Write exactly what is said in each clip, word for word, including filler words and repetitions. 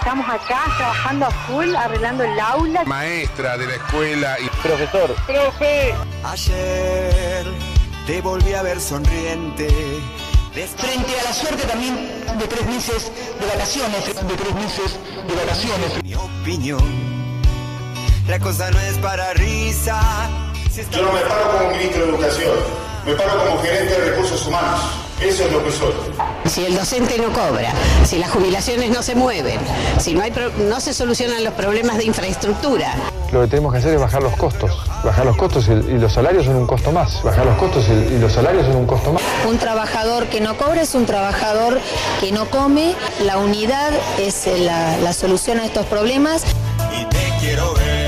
Estamos acá trabajando a full, arreglando el aula. Maestra de la escuela y profesor. Profe. Ayer te volví a ver sonriente. Frente a la suerte también de tres meses de vacaciones, de tres meses de vacaciones. Mi opinión, la cosa no es para risa. Si Yo no me paro como ministro de Educación, me paro como gerente de recursos humanos. Eso es lo que soy. Si el docente no cobra, si las jubilaciones no se mueven, si no hay pro- no se solucionan los problemas de infraestructura. Lo que tenemos que hacer es bajar los costos. Bajar los costos y, y los salarios son un costo más. Bajar los costos y, y los salarios son un costo más. Un trabajador que no cobra es un trabajador que no come. La unidad es la, la solución a estos problemas. Y te quiero ver.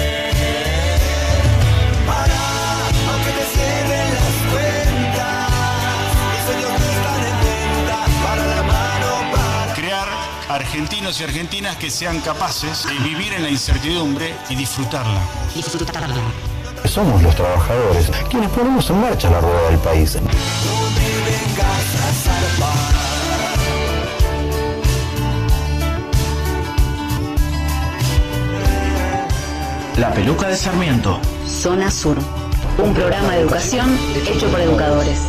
Argentinos y argentinas que sean capaces de vivir en la incertidumbre y disfrutarla. Disfrutarla. Somos los trabajadores quienes ponemos en marcha la rueda del país. No me vengas a salvar. La Peluca de Sarmiento. Zona Sur. Un programa de educación hecho por educadores.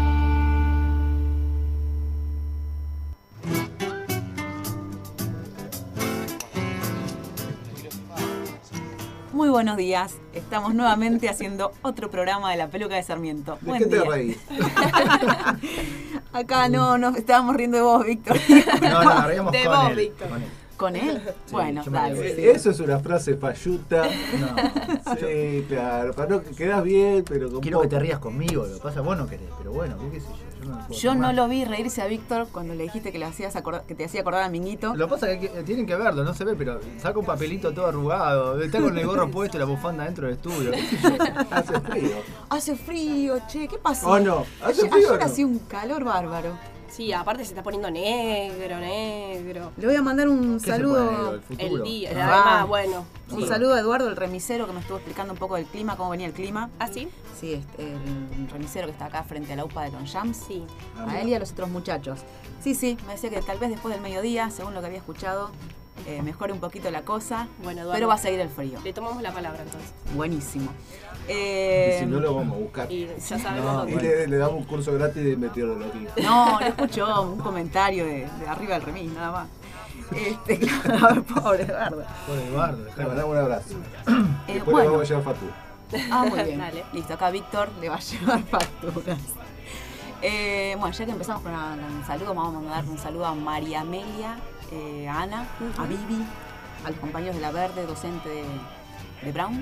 Muy buenos días, estamos nuevamente haciendo otro programa de La Peluca de Sarmiento. ¿De Buen qué día. te reís? Acá no, nos estábamos riendo de vos, Víctor. No, no, reíamos de con vos, él. Víctor. Con él. ¿Con él? Sí, bueno, dale. Sí. Eso es una frase falluta. No. Sí, claro. Para no quedás bien, pero con Quiero poco. que te rías conmigo, lo que pasa vos no querés, pero bueno, qué sé yo. Yo no, Yo no lo vi reírse a Víctor cuando le dijiste que, le hacías acordar, que te hacía acordar a Minguito. Lo que pasa es que tienen que verlo, no se ve, pero saca un papelito todo arrugado, está con el gorro puesto y la bufanda dentro del estudio. ¿Qué sé yo? Hace frío. Hace frío, che, ¿qué pasó? ¿O no? ¿Hace Ayer, frío ayer o no? hacía un calor bárbaro. Sí, aparte se está poniendo negro, negro. Le voy a mandar un ¿Qué saludo. se pone, el futuro? El día, Ah, además, bueno. Un Sí. saludo a Eduardo, el remisero, que me estuvo explicando un poco del clima, cómo venía el clima. ¿Ah, sí? Sí, este, el remisero que está acá frente a la U P A de Longchamp. Sí. A él y a los otros muchachos. Sí, sí, me decía que tal vez después del mediodía, según lo que había escuchado, eh, mejore un poquito la cosa. Bueno, Eduardo, pero va a seguir el frío. Le tomamos la palabra entonces. Buenísimo. Eh, Y si no, lo vamos a buscar. Y ya sabemos No, dónde. y le, le damos un curso gratis de meteorología. No, le escuchó un comentario de, de arriba del remis, nada más. Este, claro, pobre Eduardo. Pobre Eduardo, Le mandamos un abrazo. Eh, Después bueno. le vamos a llevar factura. Ah, muy bien. Dale. Listo, acá Víctor le va a llevar facturas. Eh, bueno, ya que empezamos con, una, con un saludo, vamos a mandar un saludo a María Amelia, eh, a Ana, a Vivi, a los compañeros de La Verde, docente de, de Brown.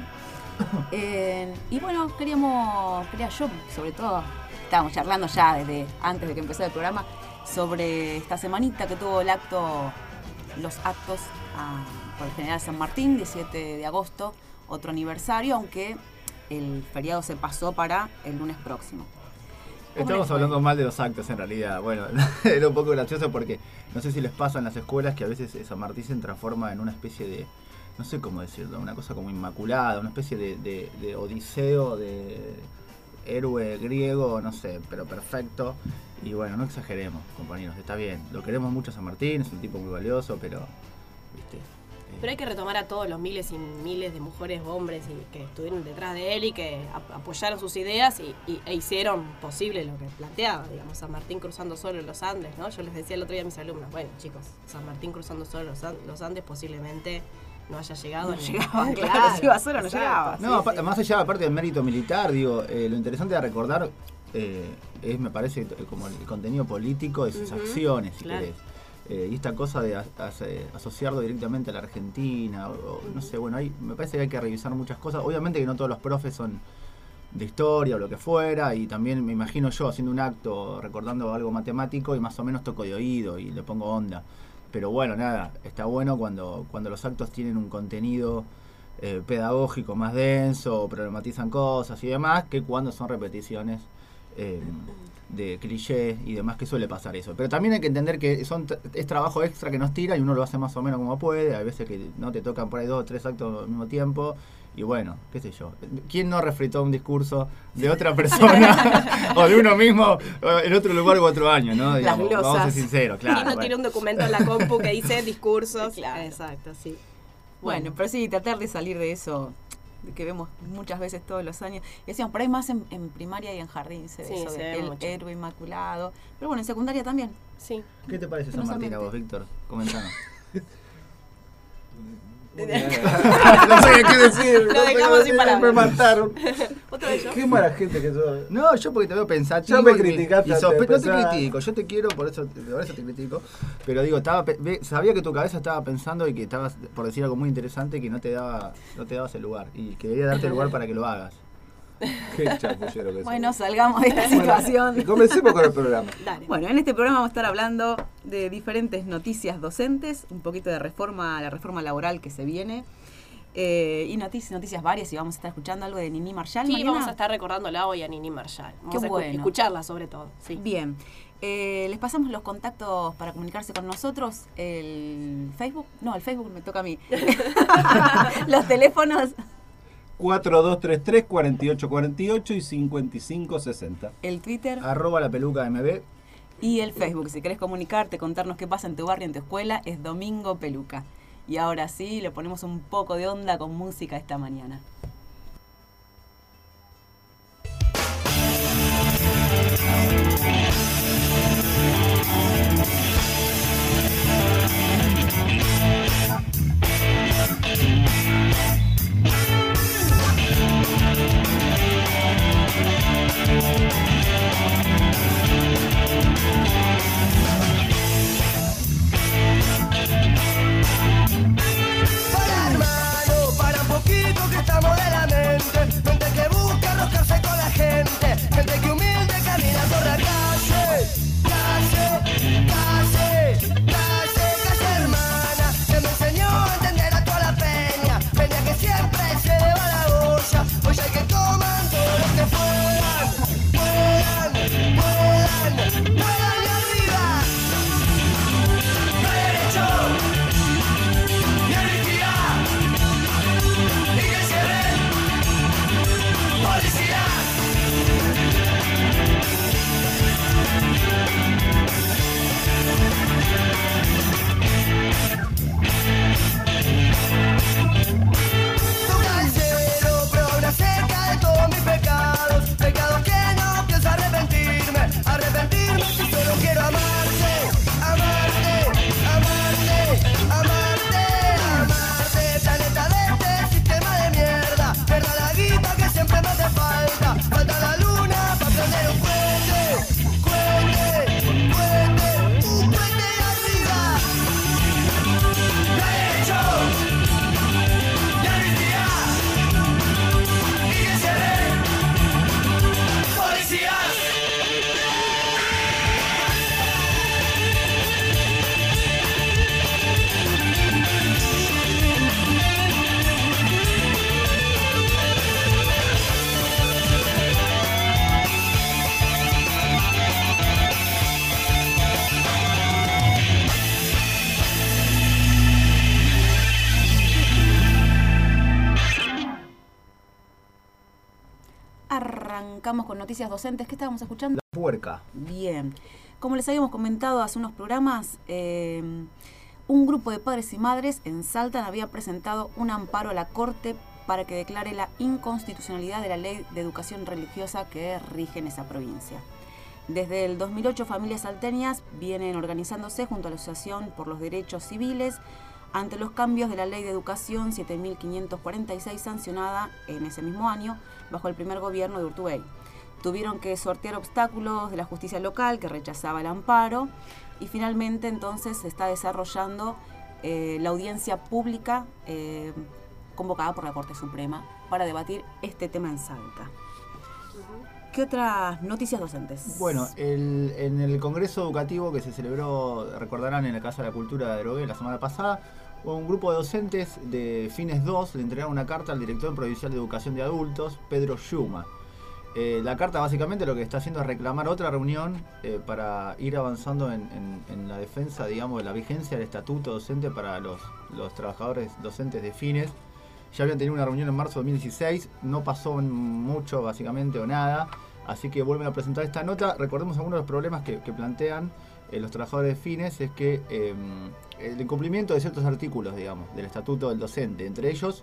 Eh, y bueno, queríamos, quería yo, sobre todo, estábamos charlando ya desde antes de que empezara el programa, sobre esta semanita que tuvo el acto, los actos a, por el General San Martín, diecisiete de agosto, otro aniversario, aunque el feriado se pasó para el lunes próximo. Estamos hablando mal de los actos en realidad. Bueno, era un poco gracioso porque no sé si les pasa en las escuelas que a veces San Martín se transforma en una especie de, no sé cómo decirlo, una cosa como inmaculada, una especie de, de, de odiseo, de héroe griego, no sé, pero perfecto. Y bueno, no exageremos, compañeros, está bien. Lo queremos mucho a San Martín, es un tipo muy valioso, pero, viste. Pero hay que retomar a todos los miles y miles de mujeres, hombres y que estuvieron detrás de él y que ap- apoyaron sus ideas y, y, e hicieron posible lo que planteaba, digamos, San Martín cruzando solo los Andes, ¿no? Yo les decía el otro día a mis alumnos, bueno, chicos, San Martín cruzando solo los, An- los Andes posiblemente no haya llegado. No ni- llegaba, claro, si iba solo no exacto. llegaba. No, Sí, apa- sí. más allá, aparte del mérito militar, digo, eh, lo interesante de recordar eh, es, me parece, como el contenido político de sus Ujú, acciones, si claro. querés. Eh, y esta cosa de as- as- eh, asociarlo directamente a la Argentina, o, o no sé, bueno, hay, me parece que hay que revisar muchas cosas. Obviamente que no todos los profes son de historia o lo que fuera, y también me imagino yo haciendo un acto recordando algo matemático y más o menos toco de oído y le pongo onda. Pero bueno, nada, está bueno cuando, cuando los actos tienen un contenido eh, pedagógico más denso, problematizan cosas y demás, que cuando son repeticiones eh, de clichés y demás, que suele pasar eso. Pero también hay que entender que son es trabajo extra que nos tira y uno lo hace más o menos como puede. Hay veces que no te tocan por ahí dos o tres actos al mismo tiempo Y bueno, qué sé yo. ¿Quién no refritó un discurso de otra persona o de uno mismo en otro lugar u otro año, ¿no? Digamos, Las vamos a ser sinceros, claro. ¿Quién no bueno. tiene un documento en la compu que dice discursos? Claro. Exacto, sí. Bueno, Bueno. pero sí, tratar de salir de eso que vemos muchas veces todos los años. Y decíamos, por ahí más en, en primaria y en jardín se ve Sí, eso se de ve el mucho. héroe inmaculado. Pero bueno, en secundaria también. Sí. ¿Qué te parece San Martín a vos, Víctor? Comentanos. No sé qué decir. Lo dejamos sin palabras. Me mataron. ¿Otra vez yo? Qué mala gente que sos. No, yo porque te veo pensativo. Ya me y- criticaste y antes sospe- de No te empezar. critico, yo te quiero, por eso, por eso te critico. Pero digo, estaba, pe- ve- sabía que tu cabeza estaba pensando y que estabas por decir algo muy interesante que no te daba, no te dabas el lugar. Y quería darte el lugar para que lo hagas. Qué chapullero que sos. Bueno, salgamos de esta Bueno, situación. y comencemos con el programa. Dale. Bueno, en este programa vamos a estar hablando de diferentes noticias docentes, un poquito de reforma, la reforma laboral que se viene. Eh, y noticias, noticias varias, y vamos a estar escuchando algo de Nini Marshall. Sí, mañana. vamos a estar recordándola hoy a Nini Marshall. Vamos Qué a escu- bueno. escucharla sobre todo. Sí. Bien. Eh, les pasamos los contactos para comunicarse con nosotros. El Facebook. No, el Facebook me toca a mí. Los teléfonos. cuatro dos tres tres, cuatro ocho cuatro ocho y cincuenta y cinco sesenta. El Twitter. Arroba la peluca M B. Y el Facebook. Si querés comunicarte, contarnos qué pasa en tu barrio, en tu escuela, es Domingo Peluca. Y ahora sí, le ponemos un poco de onda con música esta mañana. Para hermano, para un poquito que estamos de la mente. Mente que busca roscarse con la gente. Gente que humilde camina por la calle. Calle, calle, calle, calle hermana. Que me enseñó a entender a toda la peña. Peña que siempre se lleva la olla. Olla que coman todo lo que puedan. Puedan, puedan, puedan y arriba. No hay derecho. Y honestidad, y que se den policía. Tu casero, prueba cerca de todos mis pecados. Pecados que no pienso arrepentirme. Arrepentirme si solo quiero amarte. Amarte, amarte, amarte, amarte. Planeta de este sistema de mierda. Perda la guita que siempre me hace falta. Falta la luna para prender un cohete. Cohete, cohete, un cohete arriba. No hay derecho. Y honestidad. Y que se den policías. Arrancamos con noticias docentes. ¿Qué estábamos escuchando? La puerca. Bien. Como les habíamos comentado hace unos programas, eh, un grupo de padres y madres en Salta había presentado un amparo a la Corte para que declare la inconstitucionalidad de la ley de educación religiosa que rige en esa provincia. Desde el dos mil ocho, familias salteñas vienen organizándose junto a la Asociación por los Derechos Civiles ante los cambios de la Ley de Educación siete mil quinientos cuarenta y seis sancionada en ese mismo año bajo el primer gobierno de Urtubey. Tuvieron que sortear obstáculos de la justicia local que rechazaba el amparo y finalmente entonces se está desarrollando eh, la audiencia pública eh, convocada por la Corte Suprema para debatir este tema en Salta. ¿Qué otras noticias docentes? Bueno, el, en el Congreso Educativo que se celebró, recordarán, en la Casa de la Cultura de Adrogué la semana pasada, un grupo de docentes de Fines dos le entregaron una carta al director provincial de Educación de Adultos, Pedro Yuma. Eh, la carta básicamente lo que está haciendo es reclamar otra reunión eh, para ir avanzando en, en, en la defensa, digamos, de la vigencia del estatuto docente para los, los trabajadores docentes de Fines, Ya habían tenido una reunión en marzo de dos mil dieciséis, no pasó mucho básicamente o nada, así que vuelven a presentar esta nota. Recordemos algunos de los problemas que, que plantean eh, los trabajadores de Fines, es que eh, el incumplimiento de ciertos artículos, digamos, del estatuto del docente, entre ellos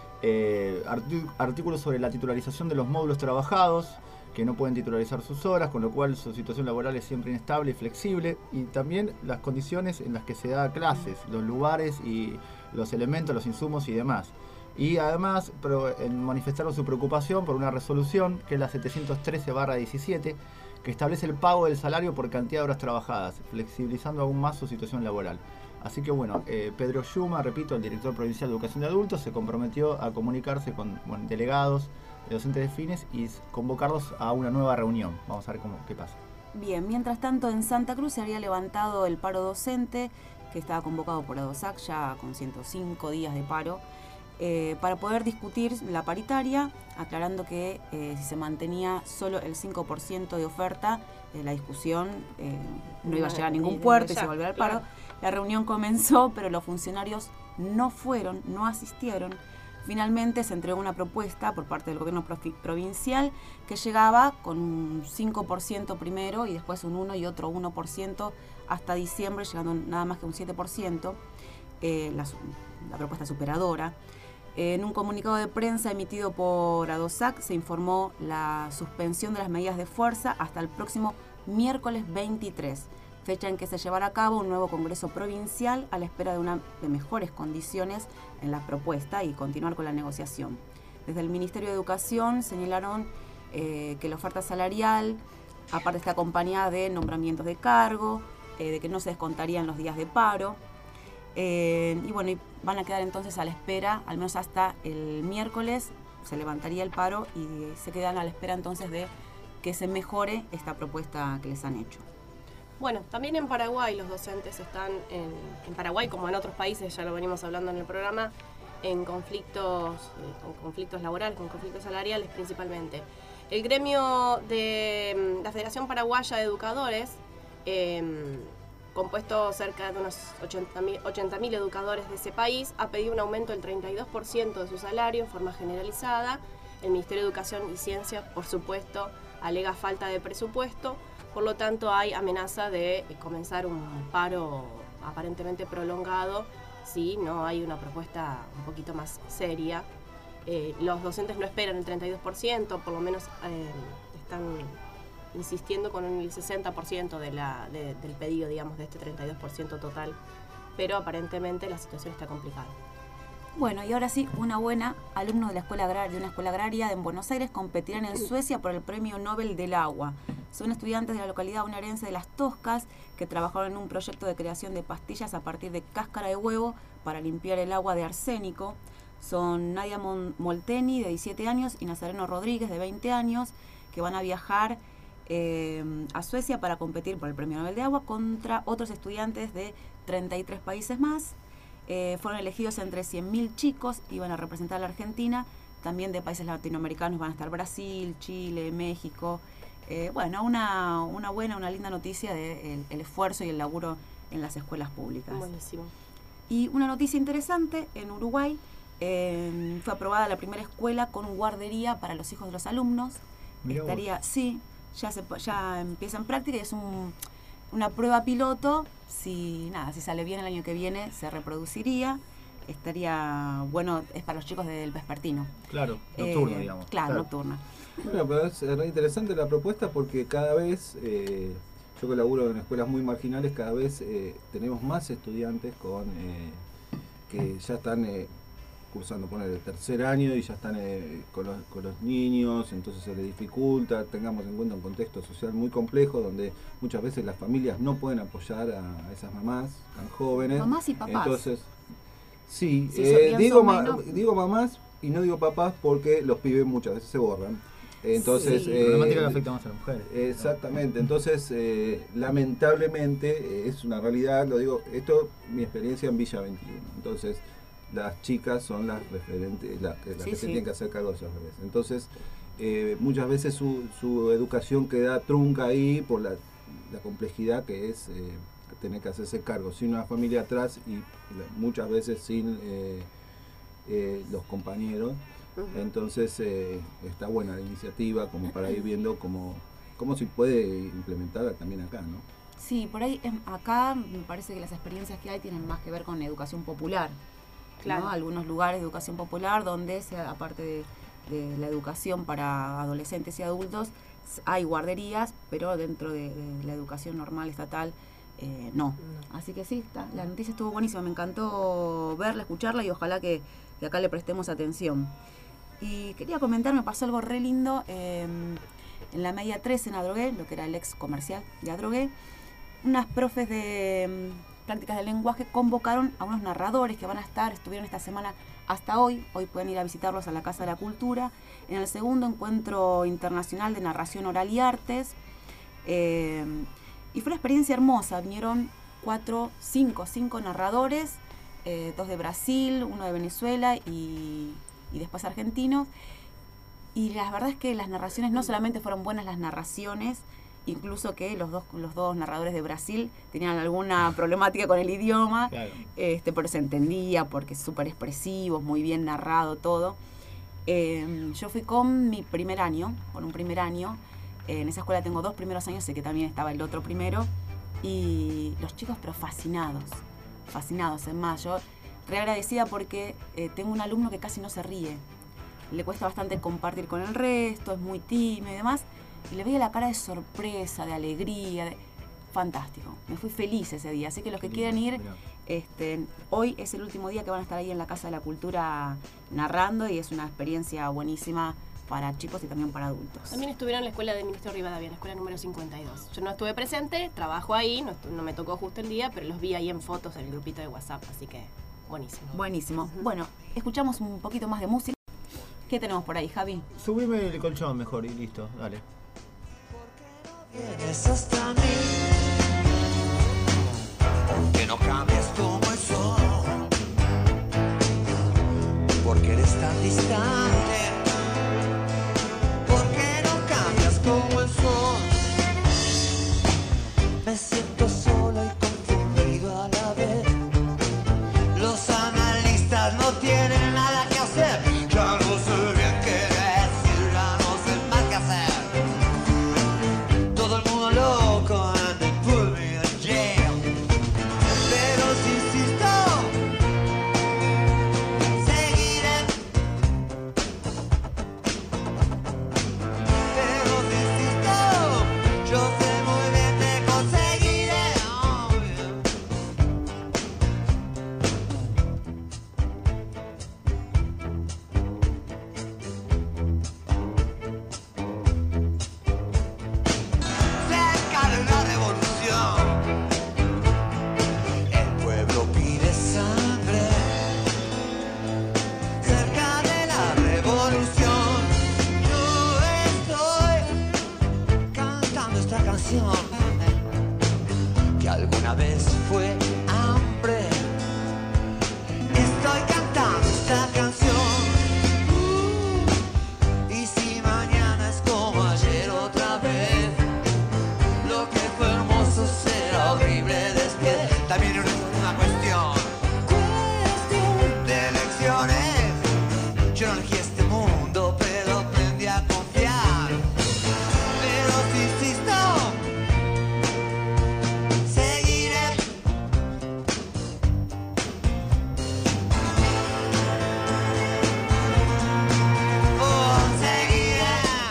eh, arti- artículos sobre la titularización de los módulos trabajados, que no pueden titularizar sus horas, con lo cual su situación laboral es siempre inestable y flexible, y también las condiciones en las que se da clases, los lugares y los elementos, los insumos y demás. Y además pro, en manifestaron su preocupación por una resolución, que es la setecientos trece barra diecisiete, que establece el pago del salario por cantidad de horas trabajadas, flexibilizando aún más su situación laboral. Así que bueno, eh, Pedro Yuma, repito, el director provincial de Educación de Adultos, se comprometió a comunicarse con bueno, delegados, docentes de Fines y convocarlos a una nueva reunión. Vamos a ver cómo, qué pasa. Bien, mientras tanto en Santa Cruz se había levantado el paro docente, que estaba convocado por EDOSAC ya con ciento cinco días de paro, eh, para poder discutir la paritaria, aclarando que eh, si se mantenía solo el cinco por ciento de oferta, eh, la discusión eh, no iba a llegar a ningún puerto y se volvió al paro. La reunión comenzó, pero los funcionarios no fueron, no asistieron. Finalmente se entregó una propuesta por parte del gobierno provincial que llegaba con un cinco por ciento primero y después un uno y otro uno por ciento hasta diciembre, llegando nada más que un siete por ciento, eh, la, la propuesta superadora. Eh, en un comunicado de prensa emitido por ADOSAC se informó la suspensión de las medidas de fuerza hasta el próximo miércoles veintitrés, fecha en que se llevará a cabo un nuevo congreso provincial a la espera de, una, de mejores condiciones en la propuesta y continuar con la negociación. Desde el Ministerio de Educación señalaron eh, que la oferta salarial, aparte está acompañada de nombramientos de cargo, eh, de que no se descontarían los días de paro, eh, y bueno, y van a quedar entonces a la espera, al menos hasta el miércoles se levantaría el paro y se quedan a la espera entonces de que se mejore esta propuesta que les han hecho. Bueno, también en Paraguay los docentes están, en, en Paraguay como en otros países, ya lo venimos hablando en el programa, en conflictos, eh, con conflictos laborales, con conflictos salariales principalmente. El gremio de la Federación Paraguaya de Educadores, eh, compuesto cerca de unos ochenta mil educadores de ese país, ha pedido un aumento del treinta y dos por ciento de su salario en forma generalizada. El Ministerio de Educación y Ciencia, por supuesto, alega falta de presupuesto. Por lo tanto, hay amenaza de comenzar un paro aparentemente prolongado si no hay una propuesta un poquito más seria. Eh, los docentes no esperan el treinta y dos por ciento, por lo menos eh, están insistiendo con el sesenta por ciento de la, de, del pedido, digamos, de este treinta y dos por ciento total, pero aparentemente la situación está complicada. Bueno, y ahora sí, una buena, alumnos de la escuela agraria, de una escuela agraria en Buenos Aires competirán en Suecia por el Premio Nobel del Agua. Son estudiantes de la localidad bonaerense de Las Toscas que trabajaron en un proyecto de creación de pastillas a partir de cáscara de huevo para limpiar el agua de arsénico. Son Nadia Molteni, de diecisiete años, y Nazareno Rodríguez, de veinte años, que van a viajar eh, a Suecia para competir por el Premio Nobel de Agua contra otros estudiantes de treinta y tres países más. Eh, fueron elegidos entre cien mil chicos y van a representar a la Argentina. También de países latinoamericanos van a estar Brasil, Chile, México. Eh, bueno, una, una buena, una linda noticia del de el esfuerzo y el laburo en las escuelas públicas. Buenísimo. Y una noticia interesante, en Uruguay eh, fue aprobada la primera escuela con guardería para los hijos de los alumnos. Mirá Estaría, vos. sí, ya, se, ya empieza en práctica y es un, una prueba piloto. Si nada, si sale bien el año que viene se reproduciría. Estaría bueno, es para los chicos del vespertino. Claro, nocturno, eh, digamos. Claro, Claro. nocturna. Bueno, pero es re interesante la propuesta porque cada vez, eh, yo que laburo en escuelas muy marginales, cada vez eh, tenemos más estudiantes con eh, que ya están eh, cursando, poner el tercer año y ya están eh, con, los, con los niños, entonces se les dificulta. Tengamos en cuenta un contexto social muy complejo donde muchas veces las familias no pueden apoyar a esas mamás tan jóvenes. Mamás y papás. Entonces, sí, Si eh, son- digo, son ma- menos. digo mamás y no digo papás porque los pibes muchas veces se borran. Entonces, Sí, eh, problemática que afecta más a las mujeres. Exactamente, entonces eh, lamentablemente eh, es una realidad, lo digo, esto mi experiencia en Villa veintiuno. Entonces, las chicas son las referentes, las, las Sí, que sí. se tienen que hacer cargo de esos bebés. Entonces, eh, muchas veces su, su educación queda trunca ahí por la, la complejidad que es eh, tener que hacerse cargo sin una familia atrás y la- muchas veces sin eh, eh, los compañeros. Uh-huh. Entonces eh, está buena la iniciativa como para ir viendo cómo, cómo se puede implementar también acá, ¿no? Sí, por ahí em, acá me parece que las experiencias que hay tienen más que ver con educación popular. Claro. ¿No? Algunos lugares de educación popular donde, se, aparte de, de la educación para adolescentes y adultos, hay guarderías, pero dentro de, de la educación normal estatal eh, no. no. Así que sí, está, la noticia estuvo buenísima, me encantó verla, escucharla y ojalá que, que acá le prestemos atención. Y quería comentar, me pasó algo re lindo eh, en la media tres en Adrogué, lo que era el ex comercial de Adrogué. Unas profes de um, prácticas de lenguaje convocaron a unos narradores que van a estar, estuvieron esta semana hasta hoy, hoy pueden ir a visitarlos a la Casa de la Cultura, en el segundo encuentro internacional de narración oral y artes. Eh, y fue una experiencia hermosa, vinieron cuatro, cinco, cinco narradores, eh, dos de Brasil, uno de Venezuela y, y después argentinos. Y la verdad es que las narraciones no solamente fueron buenas las narraciones, incluso que los dos, los dos narradores de Brasil tenían alguna problemática con el idioma, claro. este, pero se entendía porque es súper expresivo, muy bien narrado todo. Eh, yo fui con mi primer año, con un primer año, eh, en esa escuela tengo dos primeros años, sé que también estaba el otro primero, y los chicos pero fascinados, fascinados, es más, yo re agradecida porque eh, tengo un alumno que casi no se ríe, le cuesta bastante compartir con el resto, es muy tímido y demás, y le veía la cara de sorpresa, de alegría, de... fantástico. Me fui feliz ese día. Así que los que quieran ir, este, hoy es el último día que van a estar ahí en la Casa de la Cultura narrando y es una experiencia buenísima para chicos y también para adultos. También estuvieron en la escuela de Ministro Rivadavia, la escuela número cincuenta y dos. Yo no estuve presente, trabajo ahí, no, no me tocó justo el día, pero los vi ahí en fotos en el grupito de WhatsApp, así que buenísimo. Buenísimo. Uh-huh. Bueno, escuchamos un poquito más de música. ¿Qué tenemos por ahí, Javi? Subime el colchón mejor y listo, dale. Vienes hasta mí, que no cambies como el sol, porque eres tan distante, porque no cambias como el sol. Me siento solo y confundido a la vez. Los analistas no tienen nada que hacer, ya no sé bien qué decir, ya no sé más qué hacer. Loco and they put me in jail. Pero si insisto, seguiré. Pero si insisto, yo sé muy bien te conseguiré. Oh, yeah. La revolución, el pueblo pide sangre. Cerca de la revolución, yo estoy cantando esta canción que alguna vez fue hambre. Estoy cantando esta canción. Uh, y si mañana es como ayer otra vez, lo que fue hermoso será horrible después. También es una cuestión, cuestión de elecciones. Yo no elegí este mundo, pero aprendí a confiar. Pero si insisto, seguiré. Oh, seguiré.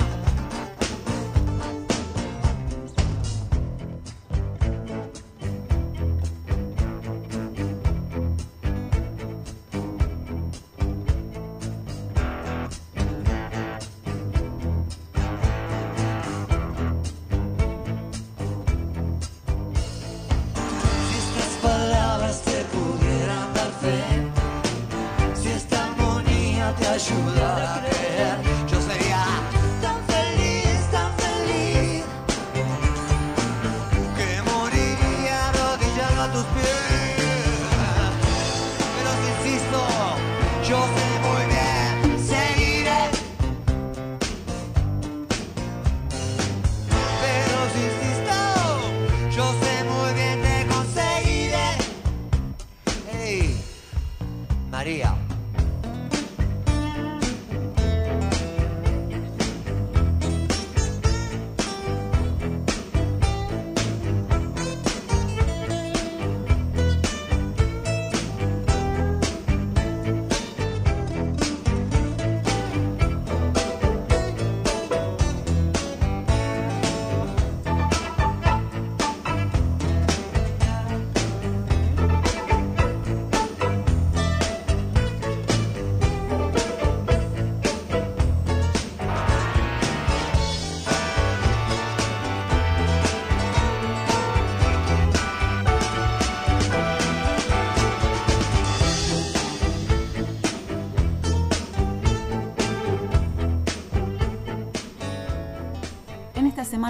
Palabras te pudieran dar fe, si esta armonía te ayuda a creer, yo sería tan feliz, tan feliz, que moriría arrodillado a tus pies. Pero si insisto, yo sé muy bien, seguiré. Pero si insisto, yo sé muy bien te conseguiré. Hey, María,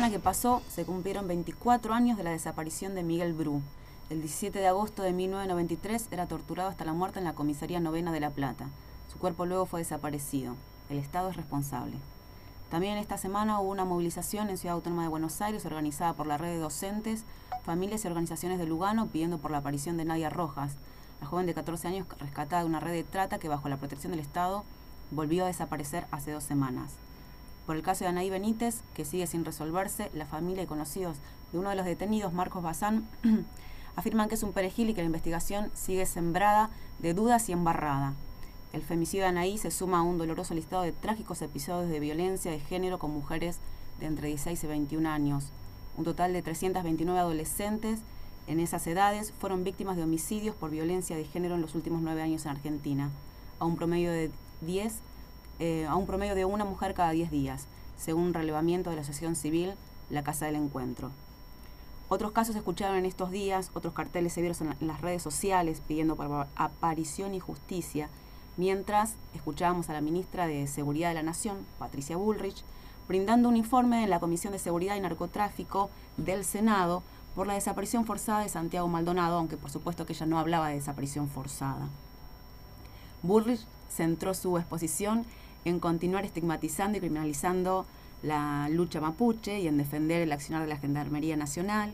semana que pasó se cumplieron veinticuatro años de la desaparición de Miguel Bru. El diecisiete de agosto de mil novecientos noventa y tres era torturado hasta la muerte en la comisaría novena de La Plata. Su cuerpo luego fue desaparecido. El Estado es responsable. También esta semana hubo una movilización en Ciudad Autónoma de Buenos Aires organizada por la red de docentes, familias y organizaciones de Lugano pidiendo por la aparición de Nadia Rojas, la joven de catorce años rescatada de una red de trata que bajo la protección del Estado volvió a desaparecer hace dos semanas. Por el caso de Anaí Benítez, que sigue sin resolverse, la familia y conocidos de uno de los detenidos, Marcos Bazán, afirman que es un perejil y que la investigación sigue sembrada de dudas y embarrada. El femicidio de Anaí se suma a un doloroso listado de trágicos episodios de violencia de género con mujeres de entre dieciséis y veintiún años. Un total de trescientos veintinueve adolescentes en esas edades fueron víctimas de homicidios por violencia de género en los últimos nueve años en Argentina, a un promedio de diez, eh, a un promedio de una mujer cada diez días, según un relevamiento de la Asociación Civil La Casa del Encuentro. Otros casos se escucharon en estos días, otros carteles se vieron en, la, en las redes sociales pidiendo por aparición y justicia, mientras escuchábamos a la ministra de Seguridad de la Nación, Patricia Bullrich, brindando un informe en la Comisión de Seguridad y Narcotráfico del Senado por la desaparición forzada de Santiago Maldonado, aunque por supuesto que ella no hablaba de desaparición forzada. Bullrich centró su exposición en continuar estigmatizando y criminalizando la lucha mapuche y en defender el accionar de la Gendarmería Nacional,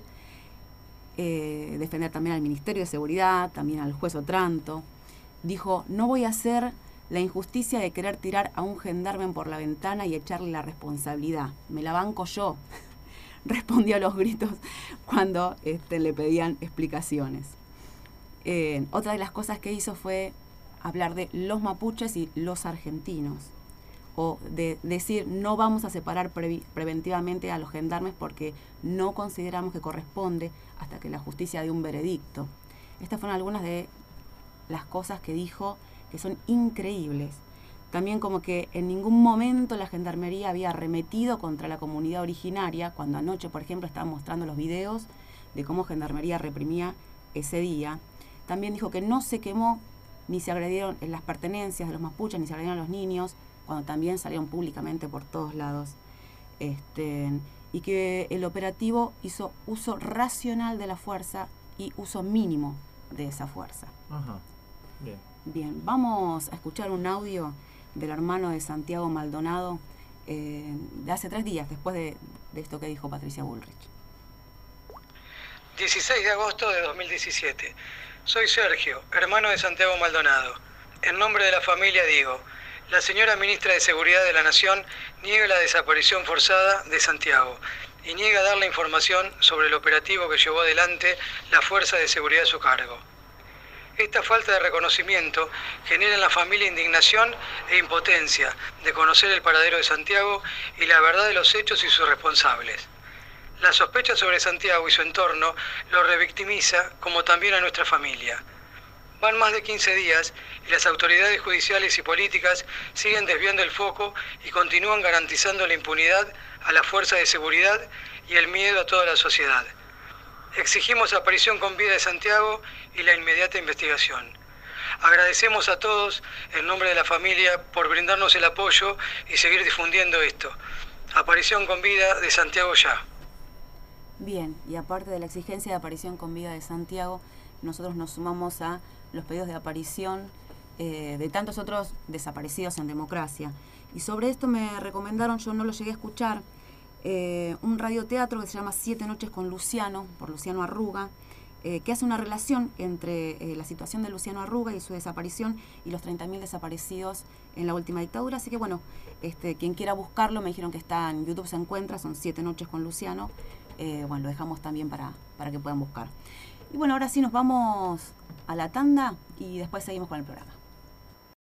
eh, defender también al Ministerio de Seguridad, también al juez Otranto. Dijo, no voy a hacer la injusticia de querer tirar a un gendarme por la ventana y echarle la responsabilidad. Me la banco yo, respondió a los gritos cuando este, le pedían explicaciones. Eh, otra de las cosas que hizo fue hablar de los mapuches y los argentinos, o de decir no vamos a separar pre preventivamente a los gendarmes porque no consideramos que corresponde hasta que la justicia dé un veredicto. Estas fueron algunas de las cosas que dijo que son increíbles. También como que en ningún momento la Gendarmería había arremetido contra la comunidad originaria, cuando anoche, por ejemplo, estaban mostrando los videos de cómo Gendarmería reprimía ese día. También dijo que no se quemó ni se agredieron en las pertenencias de los mapuches, ni se agredieron a los niños, cuando también salieron públicamente por todos lados. Este, y que el operativo hizo uso racional de la fuerza y uso mínimo de esa fuerza. Ajá. Bien. Bien, vamos a escuchar un audio del hermano de Santiago Maldonado eh, de hace tres días, después de, de esto que dijo Patricia Bullrich. dieciséis de agosto de dos mil diecisiete. Soy Sergio, hermano de Santiago Maldonado. En nombre de la familia digo, la señora ministra de Seguridad de la Nación niega la desaparición forzada de Santiago y niega dar la información sobre el operativo que llevó adelante la Fuerza de Seguridad a su cargo. Esta falta de reconocimiento genera en la familia indignación e impotencia de conocer el paradero de Santiago y la verdad de los hechos y sus responsables. La sospecha sobre Santiago y su entorno lo revictimiza, como también a nuestra familia. Van más de quince días y las autoridades judiciales y políticas siguen desviando el foco y continúan garantizando la impunidad a la fuerza de seguridad y el miedo a toda la sociedad. Exigimos aparición con vida de Santiago y la inmediata investigación. Agradecemos a todos, en nombre de la familia, por brindarnos el apoyo y seguir difundiendo esto. Aparición con vida de Santiago ya. Bien, y aparte de la exigencia de aparición con vida de Santiago, nosotros nos sumamos a los pedidos de aparición eh, de tantos otros desaparecidos en democracia. Y sobre esto me recomendaron, yo no lo llegué a escuchar, eh, un radioteatro que se llama Siete Noches con Luciano, por Luciano Arruga, eh, que hace una relación entre eh, la situación de Luciano Arruga y su desaparición y los treinta mil desaparecidos en la última dictadura. Así que bueno, este, quien quiera buscarlo, me dijeron que está en YouTube, se encuentra, son Siete Noches con Luciano. Eh, bueno, lo dejamos también para, para que puedan buscar. Y bueno, ahora sí nos vamos a la tanda y después seguimos con el programa.